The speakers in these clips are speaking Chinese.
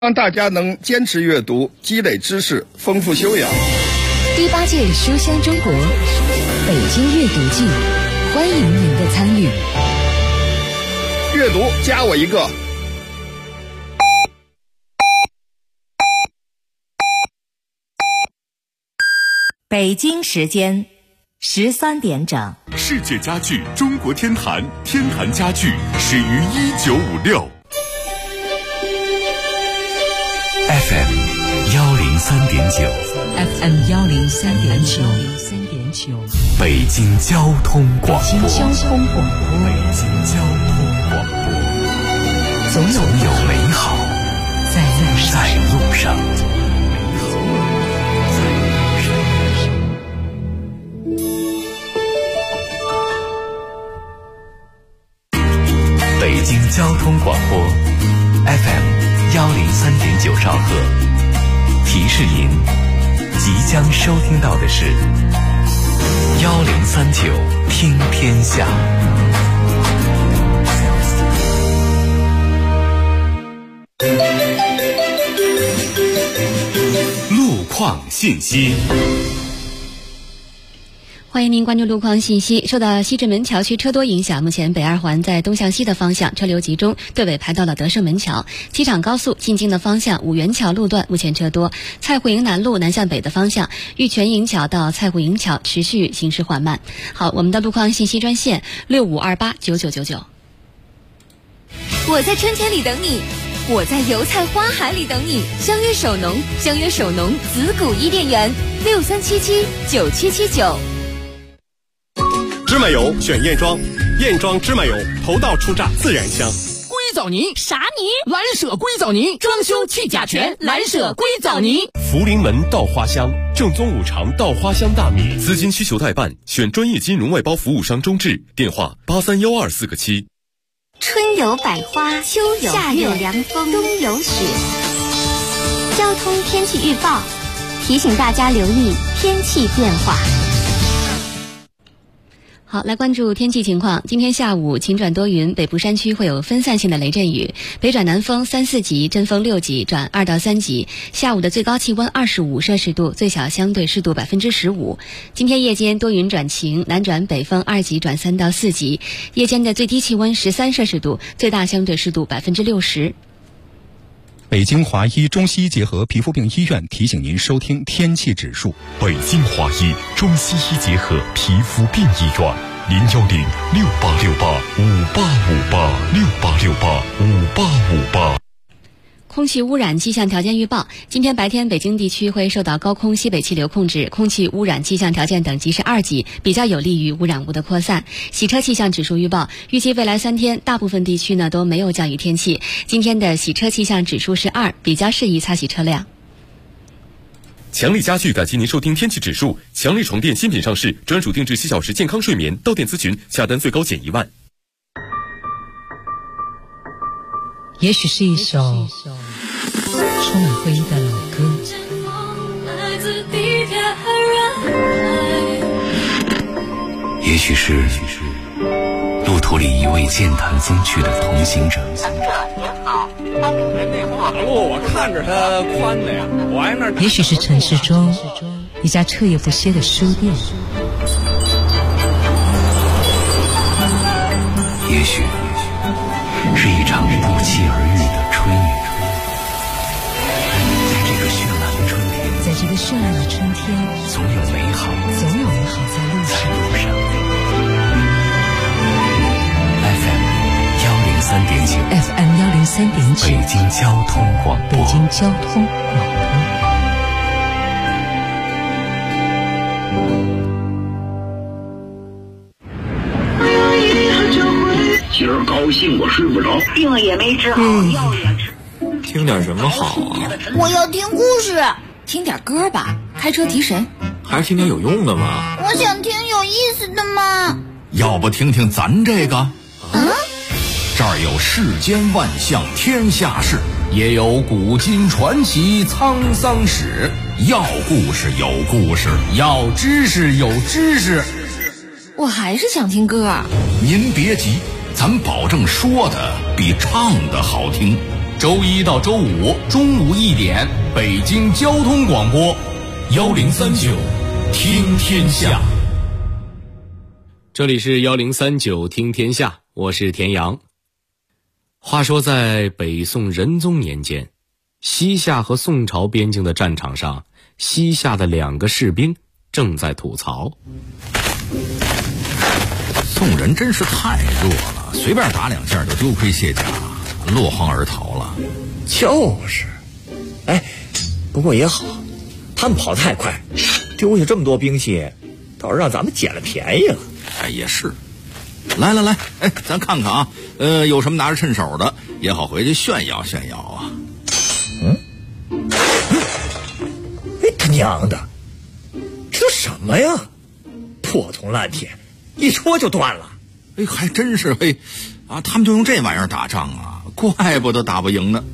让大家能坚持阅读，积累知识，丰富修养。 第8届书香中国北京阅读季，欢迎您的参与。 阅读加我一个。 北京时间13点整。 世界家具中国天坛，天坛家具始于1956。FM 103.9 103.9 北京交通广播。总有美好在路上。北京交通广播 FM 103.9兆赫，提示您即将收听到的是1039听天下。路况信息。 欢迎您关注路况信息。受到西直门桥区车多影响，目前北二环在东向西的方向车流集中，队尾排到了德胜门桥。机场高速进京的方向五元桥路段目前车多。蔡户营南路南向北的方向玉泉营桥到蔡户营桥持续行驶缓慢。好，我们的路况信息专线65289999。 我在春天里等你，我在油菜花海里等你。相约首农紫谷伊甸园63779779。 芝麻油选燕庄，燕庄芝麻油头道出榨，自然香。 硅藻泥啥泥？ 蓝舍硅藻泥，装修去甲醛，蓝舍硅藻泥。 福临门稻花香，正宗五常稻花香大米。 资金需求代办，选专业金融外包服务商中智，电话831247个7。 春有百花，秋有夏有凉风，冬有雪。交通天气预报提醒大家留意天气变化。 好，来关注天气情况。今天下午晴转多云，北部山区会有分散性的雷阵雨，北转南风3、4级，阵风6级转2到3级。下午的最高气温25摄氏度，最小相对湿度15%。今天夜间多云转晴，南转北风2级转3到4级，夜间的最低气温13摄氏度，最大相对湿度60%。 北京华医中西医结合皮肤病医院提醒您收听天气指数。 北京华医中西医结合皮肤病医院，0106858586858 空气污染气象条件预报：今天白天北京地区会受到高空西北气流控制，空气污染气象条件等级是2级，比较有利于污染物的扩散。洗车气象指数预报：预计未来3天大部分地区呢都没有降雨天气。今天的洗车气象指数是2，比较适宜擦洗车辆。 强力家具感谢您收听天气指数。强力床垫新品上市，专属定制7小时健康睡眠，到店咨询，下单最高减1万。 也许是一首充满回忆的老歌， 也许是路途里一位健谈风趣的同行者。 马路我看着它宽的呀，我挨那。 也许是城市中一家彻夜不歇的书店， 也许是一场不期而遇的春雨。在这个绚烂的春天，总有美好在路上。FM 103.9 北京交通广播。 今儿高兴我睡不着， 病也没治好，药也吃。 听点什么好啊？ 我要听故事。 听点歌吧，开车提神。 还是听点有用的吗？ 我想听有意思的嘛。 要不听听咱这个？这儿有世间万象天下事，也有古今传奇沧桑史。要故事有故事，要知识有知识。 我还是想听歌。 您别急，咱保证说的比唱的好听。 周一到周五中午1点，北京交通广播1039听天下。 这里是1039听天下，我是田阳。话说在北宋仁宗年间，西夏和宋朝边境的战场上，西夏的2个士兵正在吐槽： 宋人真是太弱了，随便打2下就丢盔卸甲，落荒而逃了。 就是，不过也好，他们跑太快，丢下这么多兵器，倒是让咱们捡了便宜了。 也是。来，咱看看啊，有什么拿着趁手的，也好回去炫耀炫耀啊。 他娘的，这都什么呀？破铜烂铁，一戳就断了。 还真是他们就用这玩意儿打仗啊，怪不得打不赢呢。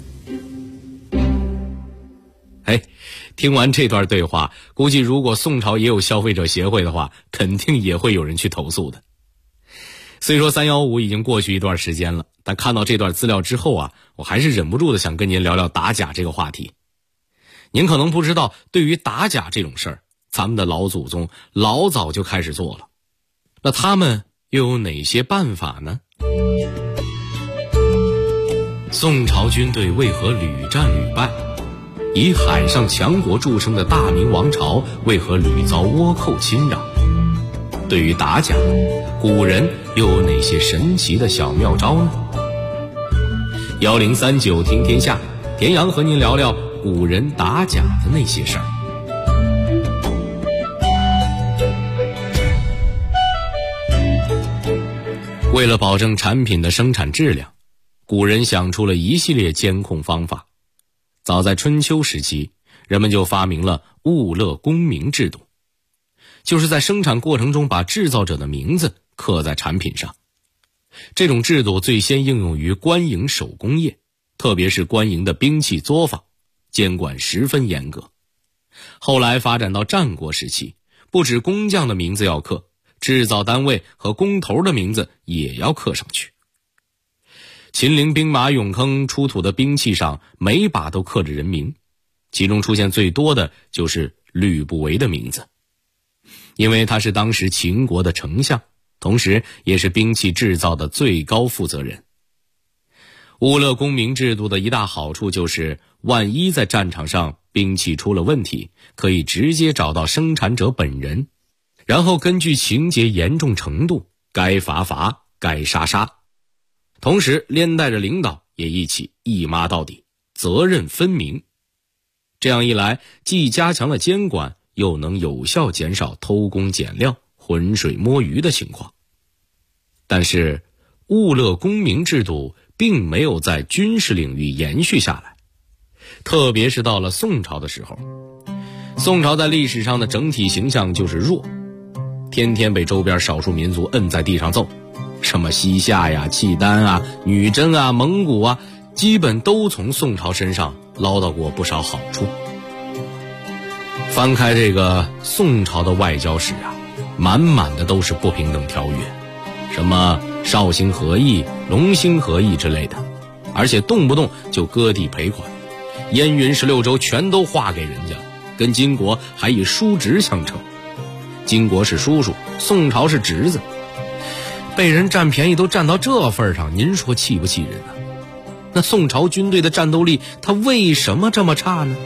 听完这段对话，估计如果宋朝也有消费者协会的话，肯定也会有人去投诉的。虽说315已经过去一段时间了，但看到这段资料之后啊，我还是忍不住的想跟您聊聊打假这个话题。您可能不知道，对于打假这种事儿，咱们的老祖宗老早就开始做了。那他们又有哪些办法呢？宋朝军队为何屡战屡败？以海上强国著称的大明王朝为何屡遭倭寇侵扰？对于打假，古人又有哪些神奇的小妙招呢？1039听天下，田阳和您聊聊古人打假的那些事儿。为了保证产品的生产质量，古人想出了一系列监控方法。早在春秋时期，人们就发明了物勒功名制度，就是在生产过程中把制造者的名字刻在产品上。这种制度最先应用于官营手工业，特别是官营的兵器作坊，监管十分严格。后来发展到战国时期，不止工匠的名字要刻，制造单位和工头的名字也要刻上去。秦陵兵马俑坑出土的兵器上每把都刻着人名，其中出现最多的就是吕不韦的名字，因为他是当时秦国的丞相，同时也是兵器制造的最高负责人。物勒功名制度的一大好处就是，万一在战场上兵器出了问题，可以直接找到生产者本人，然后根据情节严重程度，该罚罚，该杀杀。同时连带着领导也一起一抹到底，责任分明。这样一来，既加强了监管，又能有效减少偷工减料、浑水摸鱼的情况。但是物勒功名制度并没有在军事领域延续下来，特别是到了宋朝的时候。宋朝在历史上的整体形象就是弱，天天被周边少数民族摁在地上揍，什么西夏呀、契丹啊、女真啊、蒙古啊，基本都从宋朝身上捞到过不少好处。翻开这个宋朝的外交史啊，满满的都是不平等条约，什么绍兴和议、隆兴和议之类的，而且动不动就割地赔款，燕云16州全都划给人家，跟金国还以叔侄相称。金国是叔叔，宋朝是侄子，被人占便宜都占到这份上，您说气不气人啊？那宋朝军队的战斗力，它为什么这么差呢？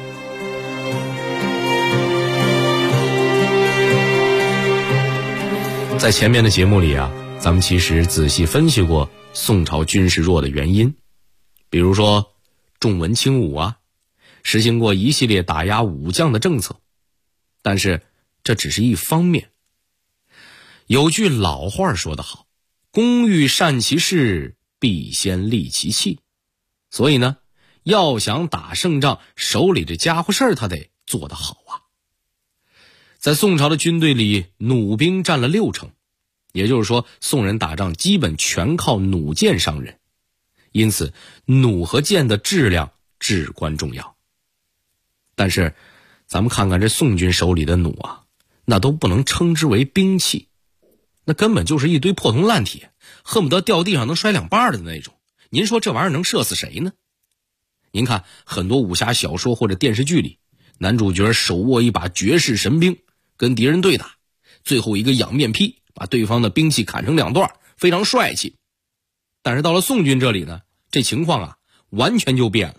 在前面的节目里啊，咱们其实仔细分析过宋朝军事弱的原因，比如说重文轻武啊，实行过一系列打压武将的政策，但是这只是一方面。有句老话说得好，工欲善其事，必先利其器。所以呢，要想打胜仗，手里这家伙事儿他得做得好啊。在宋朝的军队里，弩兵占了60%，也就是说宋人打仗基本全靠弩箭伤人，因此弩和箭的质量至关重要。但是咱们看看这宋军手里的弩啊，那都不能称之为兵器，那根本就是一堆破铜烂铁，恨不得掉地上能摔2瓣的那种。您说这玩意儿能射死谁呢？ 您看很多武侠小说或者电视剧里，男主角手握一把绝世神兵跟敌人对打，最后一个仰面劈把对方的兵器砍成2段，非常帅气。但是到了宋军这里呢，这情况完全就变了。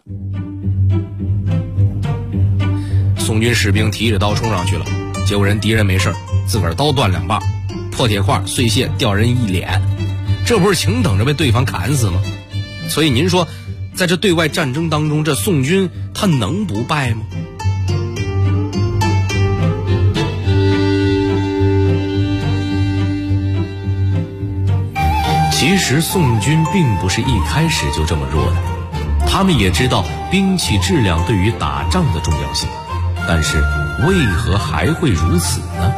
宋军士兵提着刀冲上去了，结果敌人没事，自个儿刀断2把，破铁块碎屑掉人一脸，这不是请等着被对方砍死吗？所以您说在这对外战争当中，这宋军他能不败吗？其实宋军并不是一开始就这么弱的，他们也知道兵器质量对于打仗的重要性，但是为何还会如此呢？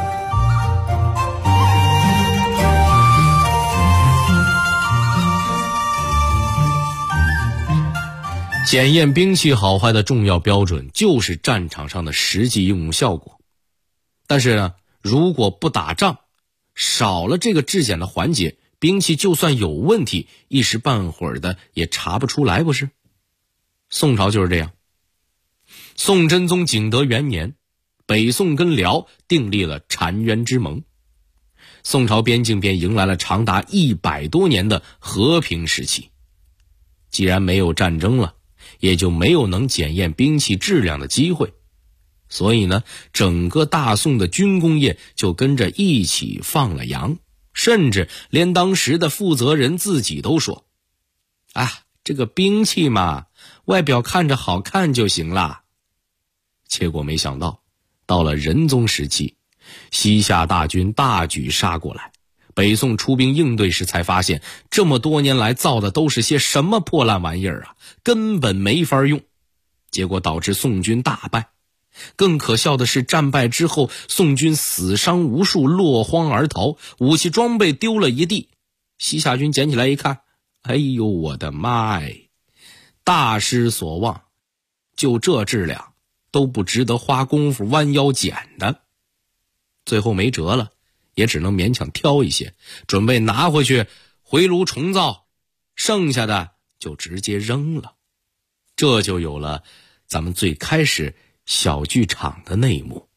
检验兵器好坏的重要标准就是战场上的实际应用效果。但是呢，如果不打仗，少了这个质检的环节，兵器就算有问题，一时半会儿的也查不出来，不是？宋朝就是这样。宋真宗景德元年，北宋跟辽订立了澶渊之盟，宋朝边境便迎来了长达100多年的和平时期。既然没有战争了，也就没有能检验兵器质量的机会，所以呢，整个大宋的军工业就跟着一起放了羊，甚至连当时的负责人自己都说：“这个兵器嘛，外表看着好看就行了。”结果没想到，到了仁宗时期，西夏大军大举杀过来，北宋出兵应对时才发现，这么多年来造的都是些什么破烂玩意儿根本没法用。结果导致宋军大败。更可笑的是，战败之后，宋军死伤无数，落荒而逃，武器装备丢了一地。西夏军捡起来一看，哎呦我的妈呀，大失所望，就这质量都不值得花功夫弯腰捡的。最后没辙了，也只能勉强挑一些，准备拿回去回炉重造，剩下的就直接扔了。这就有了咱们最开始小剧场的内幕。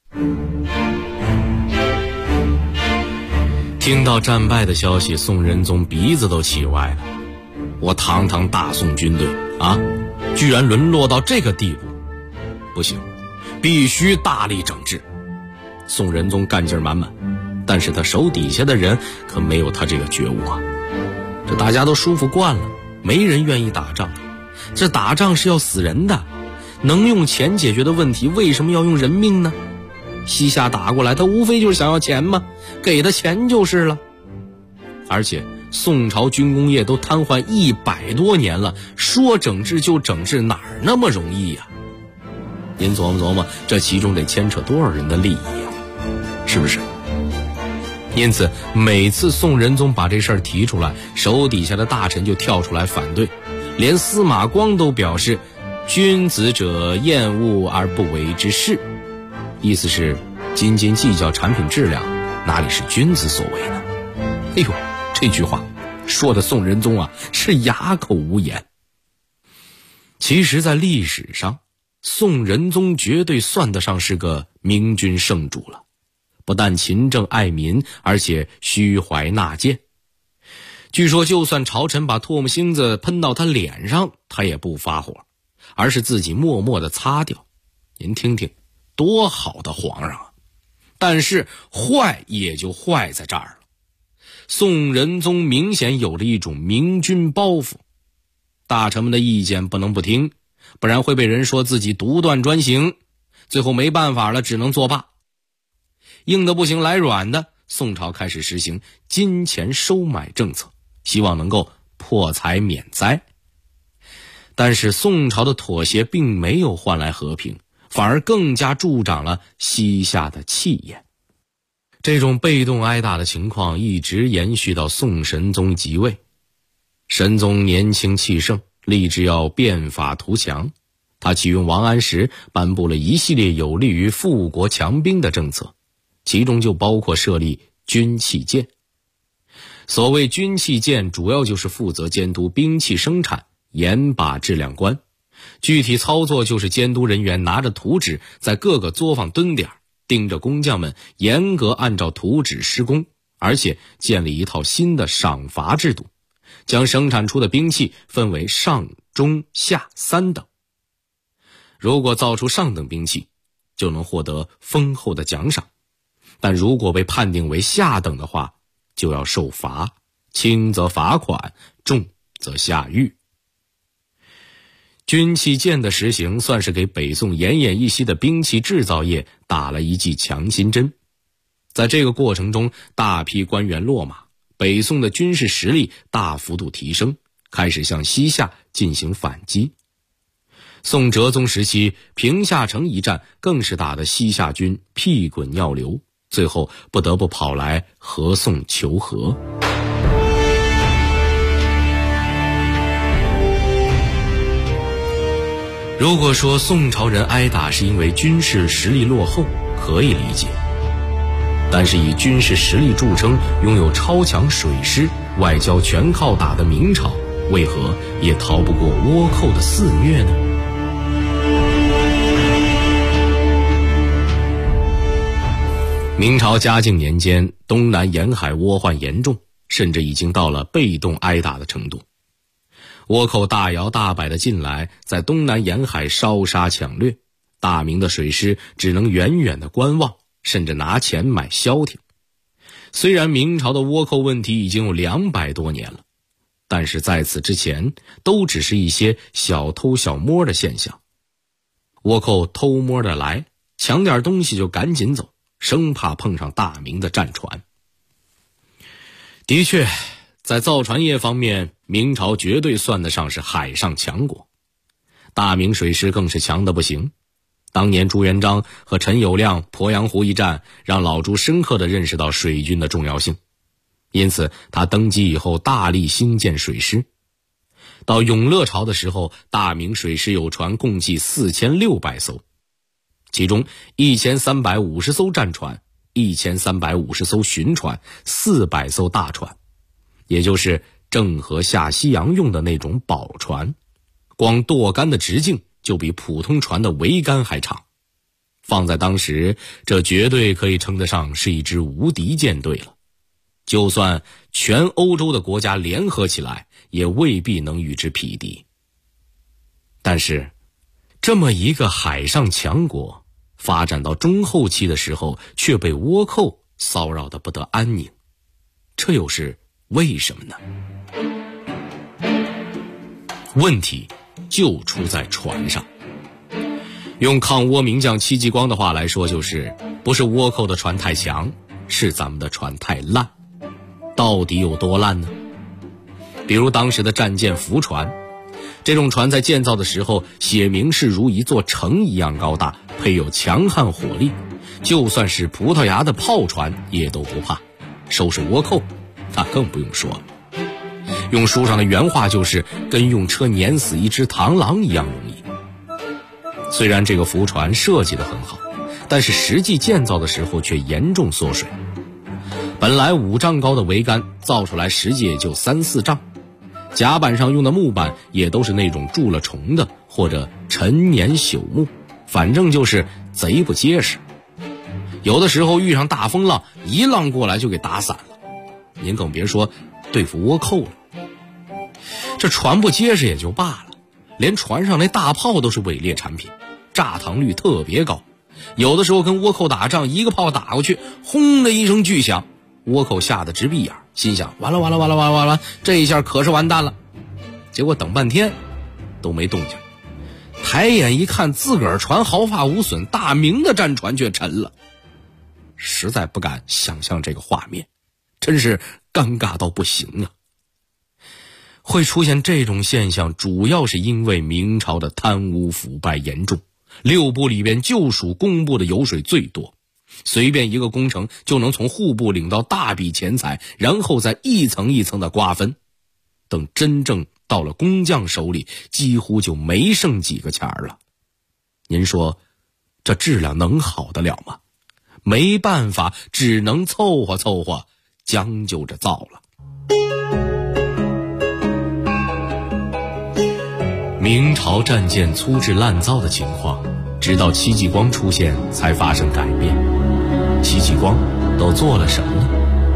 听到战败的消息，宋仁宗鼻子都气歪了。我堂堂大宋军队居然沦落到这个地步，不行，必须大力整治。宋仁宗干劲满满，但是他手底下的人可没有他这个觉悟这大家都舒服惯了，没人愿意打仗。这打仗是要死人的，能用钱解决的问题，为什么要用人命呢？西夏打过来，他无非就是想要钱嘛，给他钱就是了。而且宋朝军工业都瘫痪100多年了，说整治就整治，哪儿那么容易您琢磨琢磨，这其中得牵扯多少人的利益是不是？因此每次宋仁宗把这事儿提出来，手底下的大臣就跳出来反对，连司马光都表示君子者厌恶而不为之事，意思是斤斤计较产品质量，哪里是君子所为呢？哎呦，这句话说的宋仁宗是哑口无言。其实在历史上，宋仁宗绝对算得上是个明君圣主了，不但勤政爱民，而且虚怀纳谏。据说就算朝臣把唾沫星子喷到他脸上，他也不发火，而是自己默默地擦掉。您听听，多好的皇上但是坏也就坏在这儿了。宋仁宗明显有着一种明君包袱，大臣们的意见不能不听，不然会被人说自己独断专行，最后没办法了，只能作罢。硬的不行来软的，宋朝开始实行金钱收买政策，希望能够破财免灾。但是宋朝的妥协并没有换来和平，反而更加助长了西夏的气焰。这种被动挨打的情况一直延续到宋神宗即位。神宗年轻气盛，立志要变法图强，他启用王安石颁布了一系列有利于富国强兵的政策，其中就包括设立军器监。所谓军器监，主要就是负责监督兵器生产，严把质量关。 具体操作就是监督人员拿着图纸在各个作坊蹲点，盯着工匠们严格按照图纸施工，而且建立一套新的赏罚制度，将生产出的兵器分为上、中、下3等。如果造出上等兵器，就能获得丰厚的奖赏，但如果被判定为下等的话，就要受罚，轻则罚款，重则下狱。军器剑的实行算是给北宋奄奄一息的兵器制造业打了一剂强心针。在这个过程中，大批官员落马，北宋的军事实力大幅度提升，开始向西夏进行反击。宋哲宗时期，平夏城一战更是打得西夏军屁滚尿流，最后不得不跑来和宋求和。如果说宋朝人挨打是因为军事实力落后，可以理解，但是以军事实力著称，拥有超强水师，外交全靠打的明朝，为何也逃不过倭寇的肆虐呢？明朝嘉靖年间，东南沿海倭患严重，甚至已经到了被动挨打的程度。倭寇大摇大摆地进来，在东南沿海烧杀抢掠，大明的水师只能远远地观望，甚至拿钱买消停。虽然明朝的倭寇问题已经有200多年了，但是在此之前都只是一些小偷小摸的现象。倭寇偷摸着来，抢点东西就赶紧走，生怕碰上大明的战船。的确，在造船业方面，明朝绝对算得上是海上强国，大明水师更是强得不行。当年朱元璋和陈友谅鄱阳湖一战，让老朱深刻地认识到水军的重要性，因此他登基以后大力兴建水师。到永乐朝的时候，大明水师有船共计4600艘，其中1350艘战船，1350艘巡船，400艘大船，也就是郑和下西洋用的那种宝船，光舵杆的直径就比普通船的桅杆还长。放在当时，这绝对可以称得上是一支无敌舰队了。就算全欧洲的国家联合起来，也未必能与之匹敌。但是，这么一个海上强国，发展到中后期的时候，却被倭寇骚扰得不得安宁，这又是为什么呢？问题就出在船上。用抗倭名将戚继光的话来说，就是不是倭寇的船太强，是咱们的船太烂。到底有多烂呢？比如当时的战舰福船，这种船在建造的时候写明是如一座城一样高大，配有强悍火力，就算是葡萄牙的炮船也都不怕，收拾倭寇那更不用说了。用书上的原话就是跟用车碾死一只螳螂一样容易。虽然这个福船设计得很好，但是实际建造的时候却严重缩水。本来5丈高的桅杆造出来实际也就3、4丈，甲板上用的木板也都是那种蛀了虫的或者陈年朽木，反正就是贼不结实。有的时候遇上大风浪，一浪过来就给打散了，您更别说对付倭寇了。这船不结实也就罢了，连船上那大炮都是伪劣产品，炸膛率特别高。有的时候跟倭寇打仗，一个炮打过去，轰的一声巨响，倭寇吓得直闭眼，心想完了，这一下可是完蛋了。结果等半天都没动静，抬眼一看，自个儿船毫发无损，大明的战船却沉了。实在不敢想象这个画面，真是尴尬到不行啊。会出现这种现象，主要是因为明朝的贪污腐败严重，6部里边就属工部的油水最多，随便一个工程就能从户部领到大笔钱财，然后再一层一层的瓜分，等真正到了工匠手里，几乎就没剩几个钱了。您说这质量能好得了吗？没办法，只能凑合，将就着造了。 明朝战舰粗制滥造的情况，直到戚继光出现才发生改变。戚继光都做了什么呢？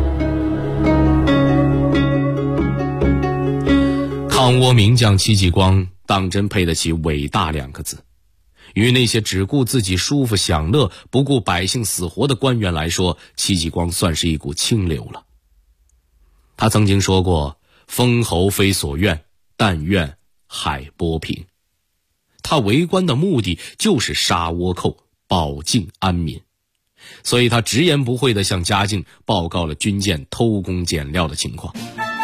抗倭名将戚继光当真配得起伟大2个字。与那些只顾自己舒服享乐，不顾百姓死活的官员来说，戚继光算是一股清流了。他曾经说过，封侯非所愿，但愿海波平。他为官的目的就是杀倭寇，保境安民，所以他直言不讳地向嘉靖报告了军舰偷工减料的情况。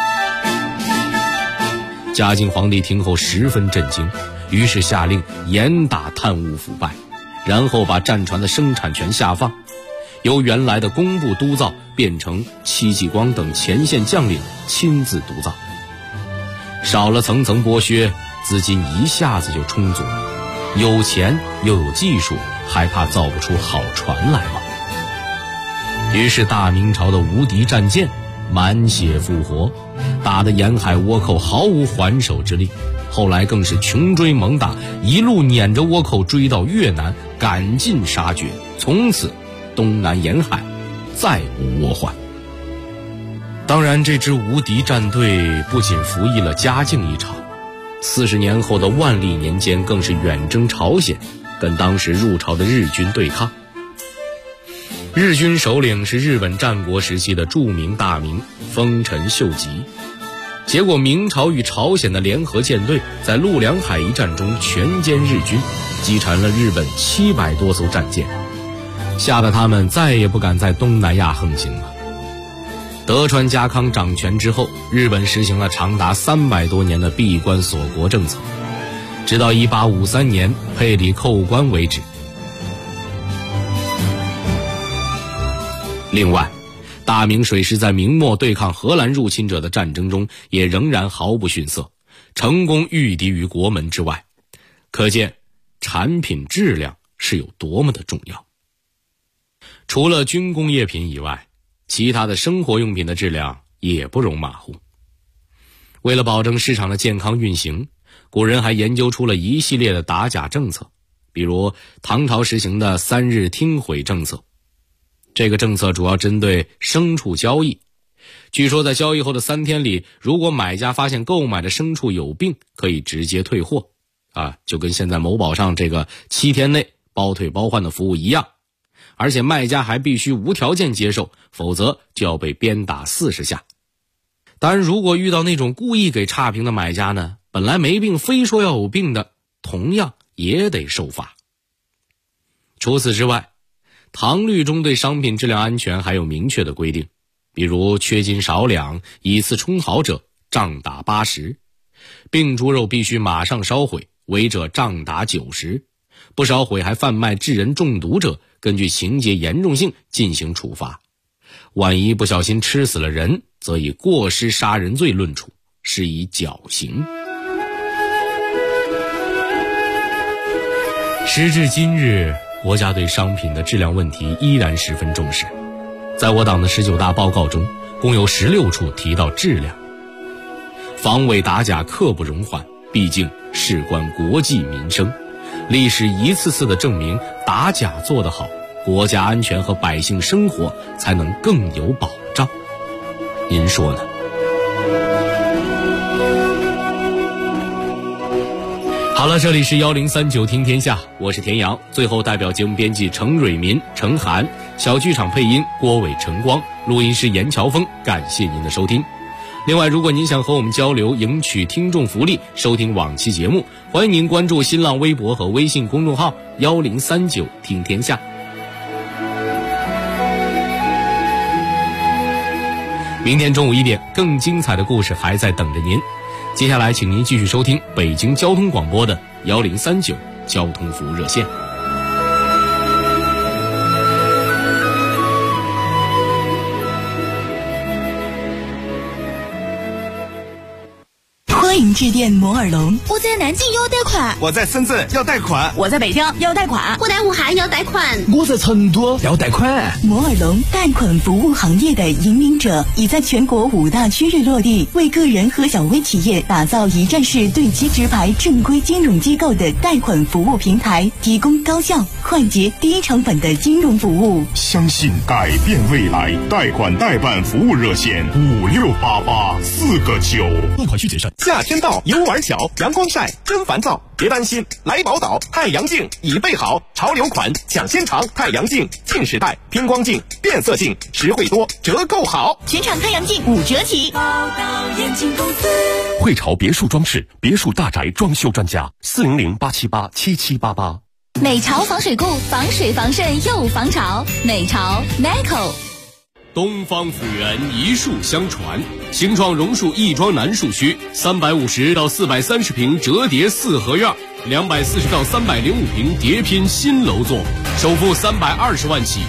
嘉靖皇帝听后十分震惊，于是下令严打贪污腐败，然后把战船的生产权下放，由原来的工部督造变成戚继光等前线将领亲自督造，少了层层剥削，资金一下子就充足了，有钱又有技术，还怕造不出好船来吗？于是大明朝的无敌战舰满血复活，打得沿海倭寇毫无还手之力，后来更是穷追猛打，一路撵着倭寇追到越南，赶尽杀绝，从此东南沿海再无倭患。当然，这支无敌战队不仅服役了嘉靖一朝，40年后的万历年间更是远征朝鲜，跟当时入朝的日军对抗。日军首领是日本战国时期的著名大名丰臣秀吉，结果明朝与朝鲜的联合舰队在陆良海一战中全歼日军，击沉了日本700多艘战舰，吓得他们再也不敢在东南亚横行了。德川家康掌权之后，日本实行了长达300多年的闭关锁国政策，直到1853年佩里扣关为止。另外，大明水师在明末对抗荷兰入侵者的战争中也仍然毫不逊色，成功御敌于国门之外，可见产品质量是有多么的重要。除了军工业品以外，其他的生活用品的质量也不容马虎。为了保证市场的健康运行，古人还研究出了一系列的打假政策，比如唐朝实行的3日听悔政策。这个政策主要针对牲畜交易，据说在交易后的3天里，如果买家发现购买的牲畜有病，可以直接退货，就跟现在某宝上这个7天内包退包换的服务一样，而且卖家还必须无条件接受，否则就要被鞭打40下。当然，如果遇到那种故意给差评的买家呢，本来没病非说要有病的，同样也得受罚。除此之外，唐律中对商品质量安全还有明确的规定，比如缺斤少两、以次充好者杖打80，病猪肉必须马上烧毁，违者杖打90，不烧毁还贩卖致人中毒者，根据情节严重性进行处罚，万一不小心吃死了人，则以过失杀人罪论处，施以绞刑。时至今日，国家对商品的质量问题依然十分重视。在我党的19大报告中，共有16处提到质量。防伪打假刻不容缓，毕竟事关国计民生。历史一次次的证明，打假做得好，国家安全和百姓生活才能更有保障。您说呢？好了，这里是1039听天下，我是田阳。最后代表节目编辑程蕊民、程涵，小剧场配音郭伟、陈光，录音师严乔峰，感谢您的收听。另外，如果您想和我们交流，赢取听众福利，收听往期节目，欢迎您关注新浪微博和微信公众号1039听天下。明天中午1点，更精彩的故事还在等着您。接下来请您继续收听北京交通广播的1039交通服务热线。 欢迎请致电摩尔龙。 我在南京要贷款， 我在深圳要贷款， 我在北京要贷款， 我在武汉要贷款， 我在成都要贷款。 摩尔龙贷款服务行业的引领者，已在全国5大区域落地，为个人和小微企业打造一站式对接直排正规金融机构的贷款服务平台，提供高效、快捷、低成本的金融服务。 相信改变未来，贷款代办服务热线5688-4个9。 贷款需谨慎。夏天到，游玩巧，阳光晒，真烦躁。别担心，来宝岛太阳镜已备好，潮流款抢先尝太阳镜，近视带、偏光镜、变色镜，实惠多，折扣好， 全场太阳镜5折起。宝岛眼镜公司， 汇潮别墅装饰，别墅大宅装修专家，400-878-7788。 美潮防水固，防水防渗又防潮。美潮 Nico。 东方府源一树相传，形状榕树亦庄南树区350到430平折叠4合院，240到305平叠拼新楼座，首付320万起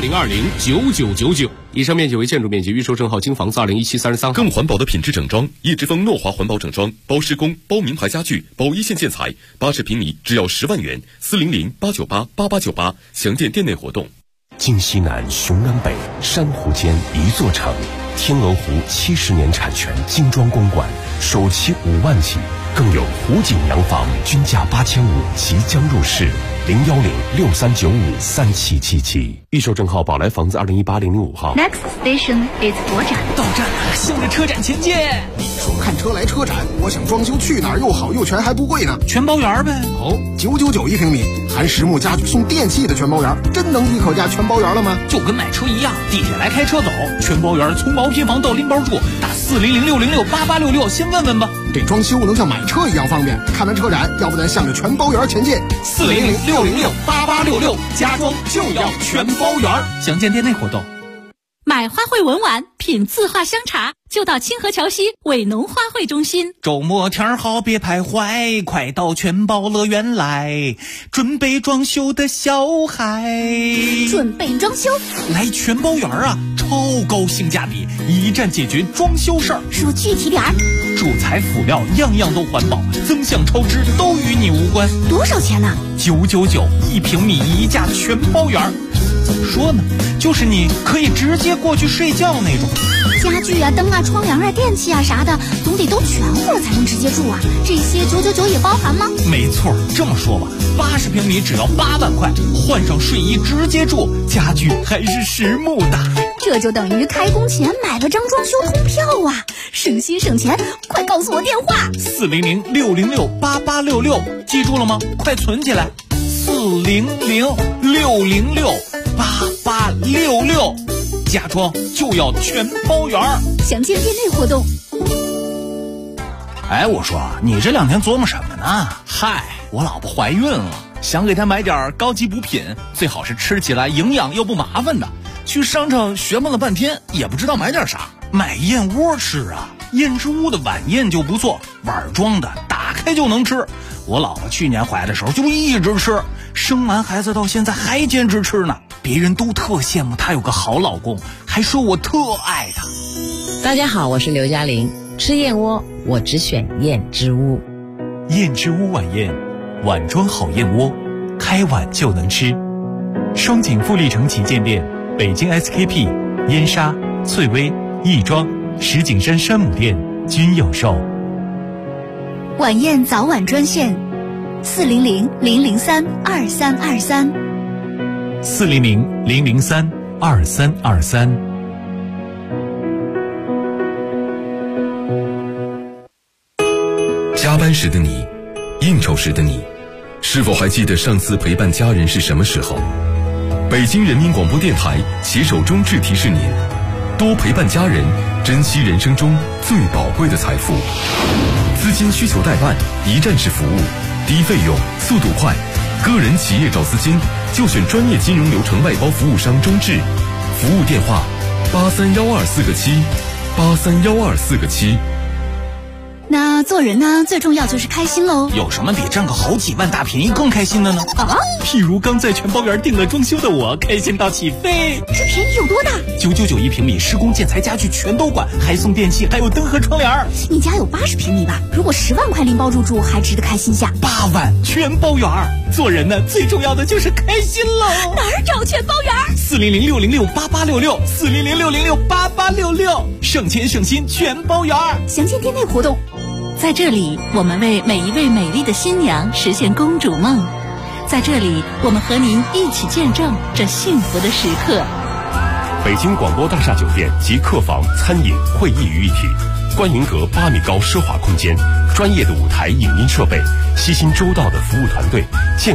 ，80209999。以上面积为建筑面积，预售证号经房子2017-33号。 更环保的品质整装，叶之峰诺华环保整装，包施工，包名牌家具，包一线建材，80平米只要10万元，400-898-8898，详见店内活动。 晋西南，雄安北，珊瑚间一座城。天鹅湖70年产权精装公馆，首期5万起，更有湖景洋房均价8500即将入市。010-6395-3777，预售证号宝来房子2018-005号。 Next station is 国展。 到站了，向着车展前进。 你说看车来车展，我想装修去哪儿又好又全还不贵呢？ 全包园呗。 哦，999一平米，含实木家具送电器的全包园，真能一口价全包园了吗？ 就跟买车一样，地铁来开车走，全包园从毛坯房到拎包住，打400-606-8866，先问问吧。 这装修能像买车一样方便。看完车展，要不咱向着全包园前进。 400-606-8866，家装就要全包园，详见店内活动。 买花卉文玩，品字画香茶，就到清河桥西伟农花卉中心。 周末天好别徘徊，快到全包乐园来，准备装修的小孩。 准备装修来全包园啊，超高性价比，一站解决装修事儿。 说具体点儿。 主材辅料样样都环保，增项超支都与你无关。 多少钱呢 ？999一平米一价全包园。怎么说呢？就是你可以直接过去睡觉那种。 家具啊、灯啊、窗帘啊、电器啊啥的，总得都全乎了才能直接住啊。这些999也包含吗？ 没错，这么说吧，80平米只要8万块，换上睡衣直接住，家具还是实木的。 这就等于开工前买了张装修通票啊，省心省钱！快告诉我电话 ，400-606-8866，记住了吗？快存起来，400-606-8866，家装就要全包圆。 详见店内活动。 哎，我说你这2天琢磨什么呢？ 嗨，我老婆怀孕了，想给她买点高级补品，最好是吃起来营养又不麻烦的。去商场询问了半天，也不知道买点啥。 买燕窝吃啊，燕之屋的晚宴就不错，碗装的，打开就能吃。我老婆去年怀的时候就一直吃，生完孩子到现在还坚持吃呢。别人都特羡慕她有个好老公，还说我特爱她。 大家好，我是刘嘉玲。吃燕窝我只选燕之屋。 燕之屋晚宴，碗装好燕窝，开碗就能吃。双井富力城旗舰店、北京 SKP、燕莎、翠微、亦庄、石景山山姆店均有售。 晚宴早晚专线400-003-2323 400-003-2323。 加班时的你，应酬时的你，是否还记得上次陪伴家人是什么时候？北京人民广播电台携手中智提示您，多陪伴家人，珍惜人生中最宝贵的财富。资金需求代办，一站式服务，低费用，速度快。个人企业找资金，就选专业金融流程外包服务商中智。服务电话：83124个7，83124个7。 那做人呢，最重要就是开心喽。 有什么比挣个好几万大便宜更开心的呢？ 啊， 譬如刚在全包园订了装修的我，开心到起飞。 这便宜有多大 ？999一平米，施工建材家具全都管，还送电器，还有灯和窗帘。 你家有80平米吧？如果10万块拎包入住，还值得开心下。 8万全包园，做人呢，最重要的就是开心喽。 哪儿找全包园 ？400-606-8866，400-606-8866，省钱省心全包园。 详见店内活动。 在这里，我们为每一位美丽的新娘实现公主梦。在这里，我们和您一起见证这幸福的时刻。 北京广播大厦酒店集客房、餐饮、会议于一体，观云阁8米高奢华空间，专业的舞台影音设备，悉心周到的服务团队，